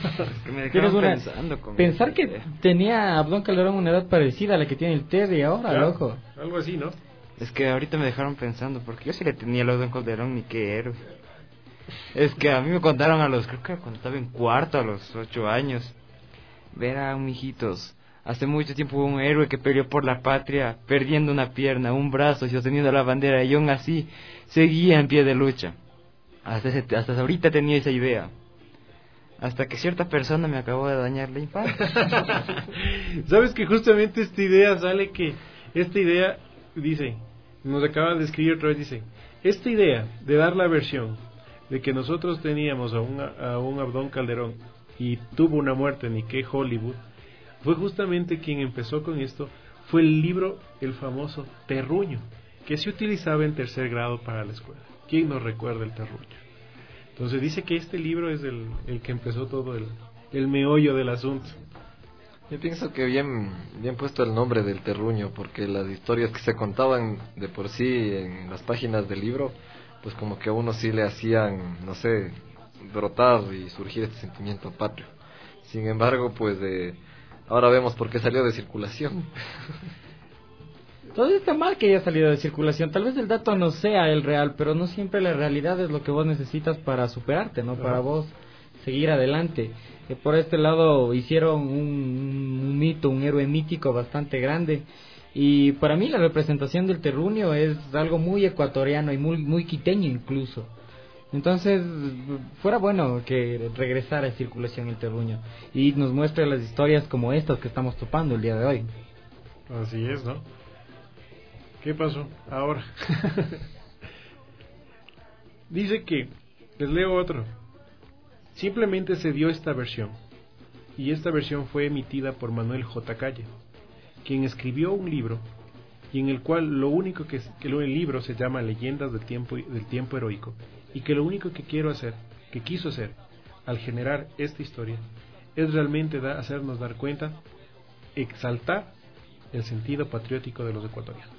Pensar que tenía Abdón Calderón una edad parecida a la que tiene el Terry ahora, claro, loco. Algo así, ¿no? Es que ahorita me dejaron pensando, porque yo sí le tenía el Abdón Calderón, ni qué héroe. Es que a mí me contaron creo que cuando estaba en cuarto, a los 8 años. Verán, mijitos, hace mucho tiempo hubo un héroe que peleó por la patria, perdiendo una pierna, un brazo y sosteniendo la bandera, y aún así seguía en pie de lucha. Hasta ahorita tenía esa idea. Hasta que cierta persona me acabó de dañar la infancia. ¿Sabes que justamente esta idea dice, nos acaba de escribir otra vez, dice, esta idea de dar la versión de que nosotros teníamos a un Abdón Calderón y tuvo una muerte en Ike Hollywood, fue justamente quien empezó con esto, fue el libro, el famoso Terruño, que se utilizaba en tercer grado para la escuela. ¿Quién no recuerda el terruño? Entonces dice que este libro es el que empezó todo el meollo del asunto. Yo pienso que bien puesto el nombre del terruño, porque las historias que se contaban de por sí en las páginas del libro, pues como que a uno sí le hacían, no sé, brotar y surgir este sentimiento patrio. Sin embargo, pues ahora vemos por qué salió de circulación. Todo está mal que haya salido de circulación. Tal vez el dato no sea el real, pero no siempre la realidad es lo que vos necesitas para superarte, ¿no? Para vos seguir adelante. Por este lado hicieron un mito, un héroe mítico bastante grande. Y para mí la representación del terruño es algo muy ecuatoriano y muy quiteño incluso. Entonces, fuera bueno que regresara a circulación el terruño y nos muestre las historias como estas que estamos topando el día de hoy. Así es, ¿no? ¿Qué pasó ahora? Dice que, les leo otro. Simplemente se dio esta versión, y esta versión fue emitida por Manuel J. Calle, quien escribió un libro, y en el cual lo único que el libro se llama Leyendas del tiempo heroico, y que lo único que quiso hacer al generar esta historia es realmente hacernos dar cuenta, exaltar el sentido patriótico de los ecuatorianos.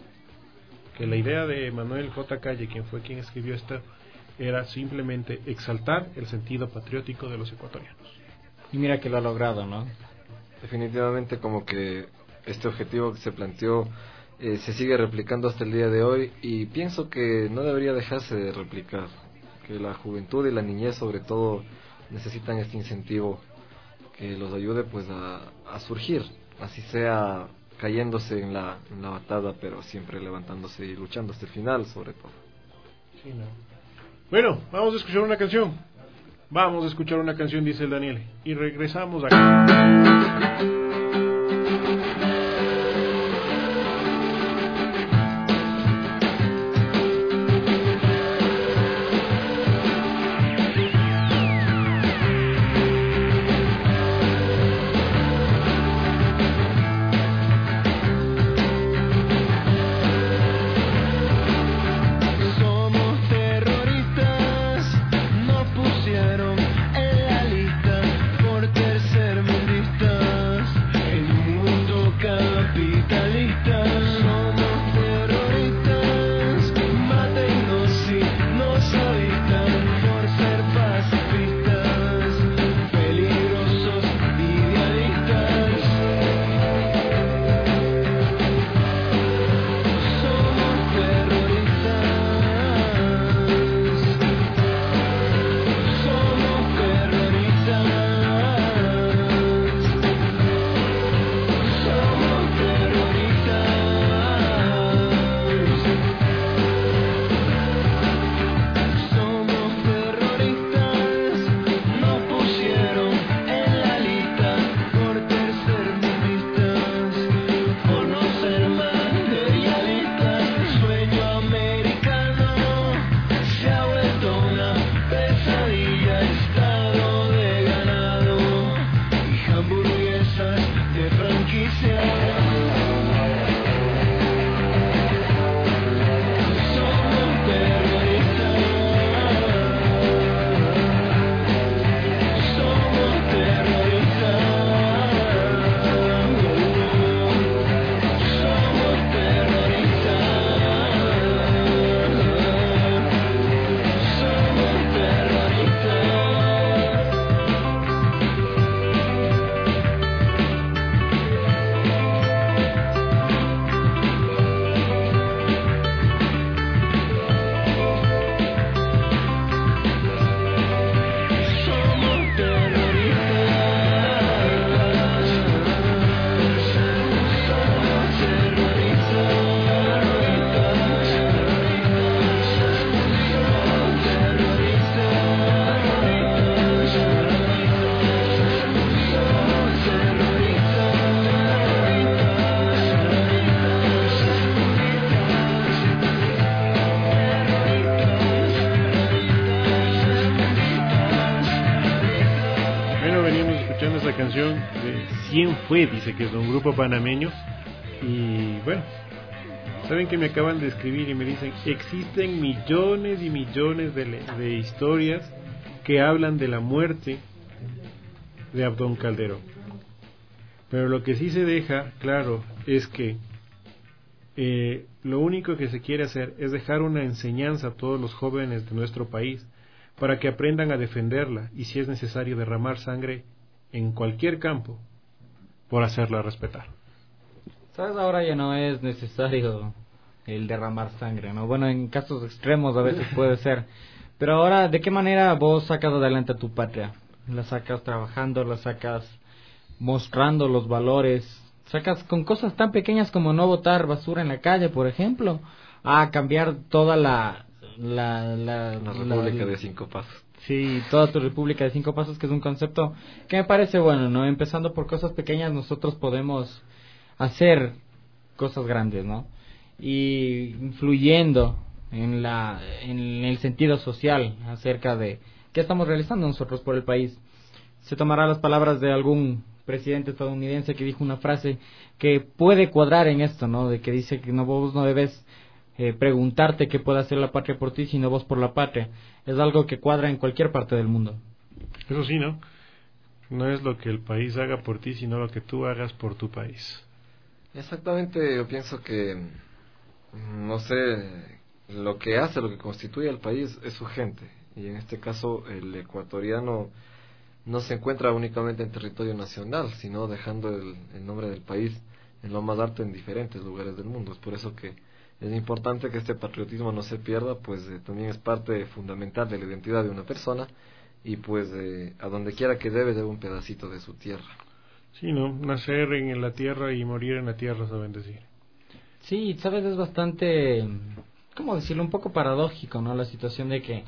Que la idea de Manuel J. Calle, quien escribió esto, era simplemente exaltar el sentido patriótico de los ecuatorianos. Y mira que lo ha logrado, ¿no? Definitivamente como que este objetivo que se planteó se sigue replicando hasta el día de hoy, y pienso que no debería dejarse de replicar, que la juventud y la niñez sobre todo necesitan este incentivo que los ayude pues a surgir, así sea cayéndose en la batalla, pero siempre levantándose y luchando hasta el final sobre todo. Sí, no. Bueno, vamos a escuchar una canción. Vamos a escuchar una canción, dice el Daniel, y regresamos acá. Canción de 100 fue, dice que es de un grupo panameño, y bueno, Saben que me acaban de escribir y me dicen, existen millones y millones de historias que hablan de la muerte de Abdón Calderón. Pero lo que sí se deja claro es que lo único que se quiere hacer es dejar una enseñanza a todos los jóvenes de nuestro país para que aprendan a defenderla y si es necesario derramar sangre en cualquier campo por hacerla respetar. ¿Sabes? Ahora ya no es necesario el derramar sangre, ¿no? Bueno, en casos extremos a veces puede ser. Pero ahora, ¿de qué manera vos sacas adelante a tu patria? ¿La sacas trabajando? ¿La sacas mostrando los valores? ¿Sacas con cosas tan pequeñas como no botar basura en la calle, por ejemplo? A cambiar toda la República de 5 pasos. Sí, toda tu República de 5 pasos, que es un concepto que me parece bueno, ¿no? Empezando por cosas pequeñas, nosotros podemos hacer cosas grandes, ¿no? Y influyendo en el sentido social acerca de qué estamos realizando nosotros por el país. Se tomará las palabras de algún presidente estadounidense que dijo una frase que puede cuadrar en esto, ¿no? De que dice que vos no debes preguntarte qué puede hacer la patria por ti, sino vos por la patria. Es algo que cuadra en cualquier parte del mundo. Eso sí, ¿no? No es lo que el país haga por ti, sino lo que tú hagas por tu país. Exactamente, yo pienso que, no sé, lo que constituye al país es su gente. Y en este caso, el ecuatoriano no se encuentra únicamente en territorio nacional, sino dejando el nombre del país en lo más alto en diferentes lugares del mundo. Es por eso que es importante que este patriotismo no se pierda, pues también es parte fundamental de la identidad de una persona y pues a donde quiera que debe un pedacito de su tierra. Sí, ¿no? Nacer en la tierra y morir en la tierra, saben decir. Sí, sabes, es bastante, ¿cómo decirlo? Un poco paradójico, ¿no? La situación de que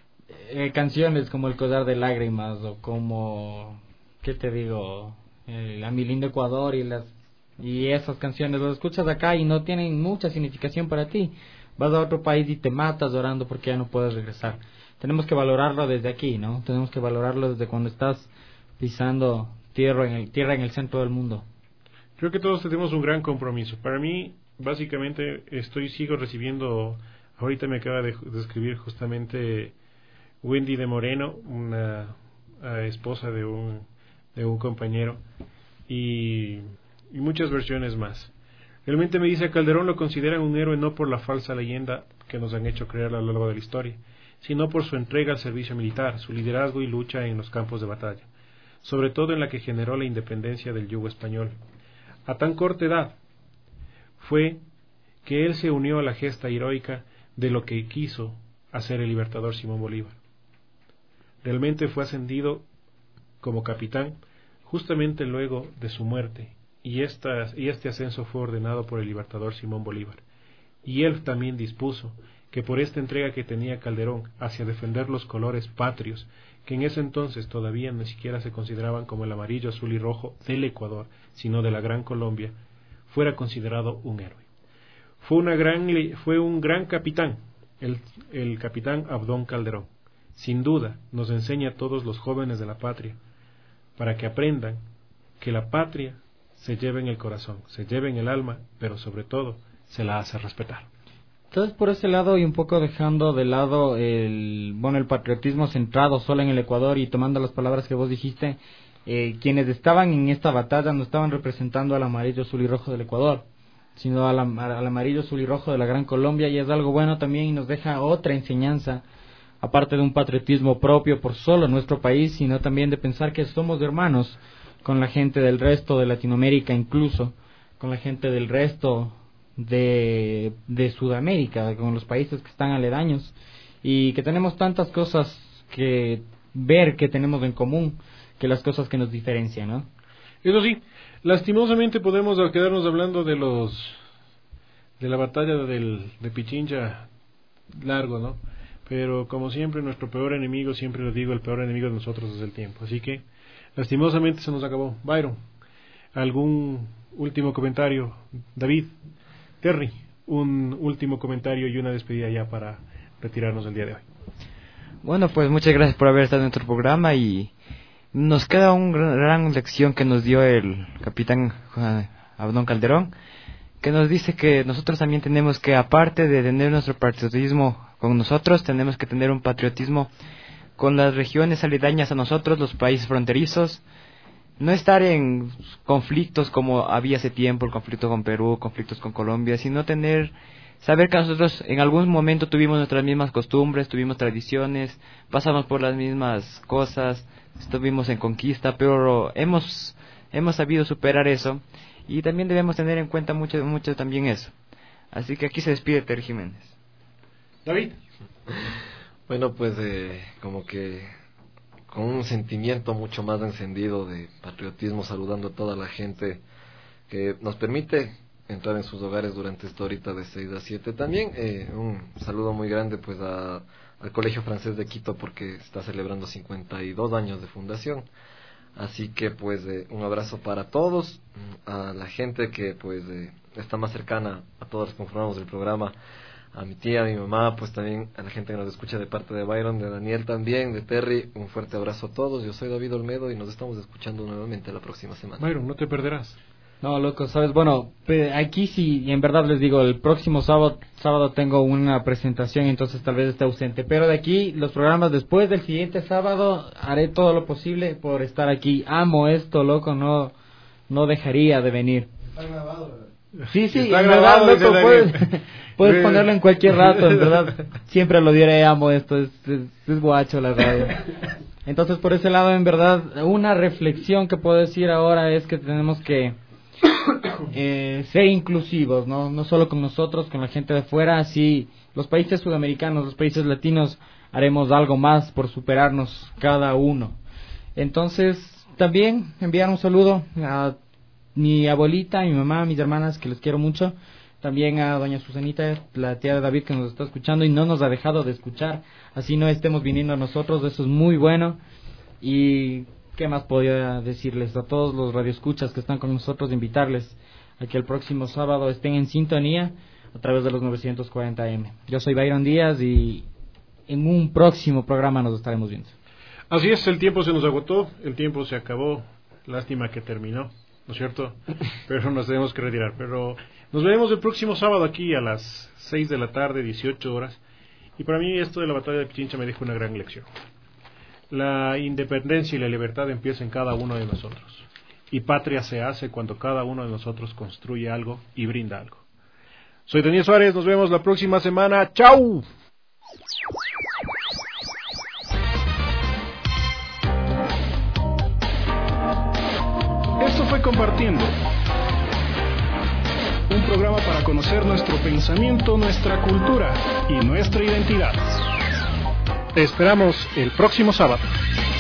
canciones como El Collar de Lágrimas o como, ¿qué te digo? A mi lindo Ecuador y esas canciones las escuchas acá y no tienen mucha significación para ti. Vas a otro país y te matas llorando porque ya no puedes regresar. Tenemos que valorarlo desde aquí, ¿no? Tenemos que valorarlo desde cuando estás pisando tierra en el centro del mundo. Creo que todos tenemos un gran compromiso. Para mí, básicamente, sigo recibiendo, ahorita me acaba de escribir justamente Wendy de Moreno, una esposa de un compañero, y muchas versiones más. Realmente me dice, a Calderón lo consideran un héroe no por la falsa leyenda que nos han hecho creer a lo largo de la historia, sino por su entrega al servicio militar, su liderazgo y lucha en los campos de batalla, sobre todo en la que generó la independencia del yugo español. A tan corta edad fue que él se unió a la gesta heroica de lo que quiso hacer el libertador Simón Bolívar. Realmente fue ascendido como capitán justamente luego de su muerte, y este ascenso fue ordenado por el libertador Simón Bolívar, y él también dispuso que por esta entrega que tenía Calderón hacia defender los colores patrios, que en ese entonces todavía ni siquiera se consideraban como el amarillo, azul y rojo del Ecuador, sino de la Gran Colombia, fuera considerado un héroe. Fue un gran capitán, el capitán Abdón Calderón. Sin duda nos enseña a todos los jóvenes de la patria, para que aprendan que la patria se lleva en el corazón, se lleva en el alma, pero sobre todo se la hace respetar. Entonces, por ese lado, y un poco dejando de lado el patriotismo centrado solo en el Ecuador, y tomando las palabras que vos dijiste, quienes estaban en esta batalla no estaban representando al amarillo, azul y rojo del Ecuador, sino al amarillo, azul y rojo de la Gran Colombia, y es algo bueno también y nos deja otra enseñanza, aparte de un patriotismo propio por solo nuestro país, sino también de pensar que somos hermanos con la gente del resto de Latinoamérica, incluso con la gente del resto de Sudamérica, con los países que están aledaños, y que tenemos tantas cosas que ver que tenemos en común que las cosas que nos diferencian, ¿no? Eso sí, lastimosamente podemos quedarnos hablando de la batalla de Pichincha largo, ¿no? Pero como siempre, nuestro peor enemigo, siempre lo digo, el peor enemigo de nosotros es el tiempo. Así que, lastimosamente se nos acabó. Byron, ¿algún último comentario? David, Terry, un último comentario y una despedida ya para retirarnos el día de hoy. Bueno, pues muchas gracias por haber estado en nuestro programa, y nos queda una gran lección que nos dio el capitán Abdón Calderón, que nos dice que nosotros también tenemos que, aparte de tener nuestro patriotismo con nosotros, tenemos que tener un patriotismo con las regiones aledañas a nosotros, los países fronterizos, no estar en conflictos como había hace tiempo, el conflicto con Perú, conflictos con Colombia, sino saber que nosotros en algún momento tuvimos nuestras mismas costumbres, tuvimos tradiciones, pasamos por las mismas cosas, estuvimos en conquista, pero hemos sabido superar eso, y también debemos tener en cuenta mucho también eso. Así que aquí se despide Terry Jiménez. David. Bueno, pues como que con un sentimiento mucho más encendido de patriotismo, saludando a toda la gente que nos permite entrar en sus hogares durante esta horita de 6 a 7. También un saludo muy grande pues al Colegio Francés de Quito, porque está celebrando 52 años de fundación. Así que pues un abrazo para todos, a la gente que pues está más cercana a todos los que conformamos el programa, a mi tía, a mi mamá, pues también a la gente que nos escucha de parte de Byron, de Daniel también, de Terry. Un fuerte abrazo a todos. Yo soy David Olmedo y nos estamos escuchando nuevamente la próxima semana. Byron, no te perderás. No, loco, sabes, bueno, aquí sí, en verdad les digo, el próximo sábado tengo una presentación, entonces tal vez esté ausente, pero de aquí, los programas después del siguiente sábado, haré todo lo posible por estar aquí. Amo esto, loco, no dejaría de venir. Está grabado, ¿verdad? Sí, está en grabado, verdad, loco, puedes ponerlo en cualquier rato, en verdad, siempre lo diré, amo esto, es guacho la radio. Entonces, por ese lado, en verdad, una reflexión que puedo decir ahora es que tenemos que ser inclusivos, no solo con nosotros, con la gente de fuera, así los países sudamericanos, los países latinos haremos algo más por superarnos cada uno. Entonces, también enviar un saludo a mi abuelita, a mi mamá, a mis hermanas, que les quiero mucho, también a doña Susanita, la tía de David, que nos está escuchando y no nos ha dejado de escuchar, así no estemos viniendo a nosotros, eso es muy bueno. Y ¿qué más podría decirles a todos los radioescuchas que están con nosotros? Invitarles a que el próximo sábado estén en sintonía a través de los 940 AM. Yo soy Byron Díaz y en un próximo programa nos estaremos viendo. Así es, el tiempo se nos agotó, el tiempo se acabó, lástima que terminó, ¿no es cierto? Pero nos tenemos que retirar. Pero nos veremos el próximo sábado aquí a las 6 de la tarde, 18 horas. Y para mí esto de la batalla de Pichincha me dejó una gran lección. La independencia y la libertad empieza en cada uno de nosotros. Y patria se hace cuando cada uno de nosotros construye algo y brinda algo. Soy Daniel Suárez, nos vemos la próxima semana. ¡Chao! Esto fue Compartiendo, un programa para conocer nuestro pensamiento, nuestra cultura y nuestra identidad. Te esperamos el próximo sábado.